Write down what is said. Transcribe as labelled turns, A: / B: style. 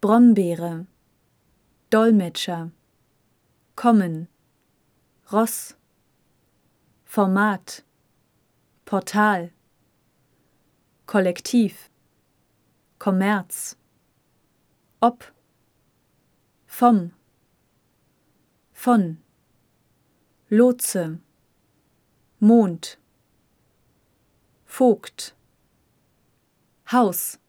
A: Brombeere, Dolmetscher, kommen, Ross, Format, Portal, Kollektiv, Kommerz, ob, vom, von, Lotse, Mond, Vogt, Haus,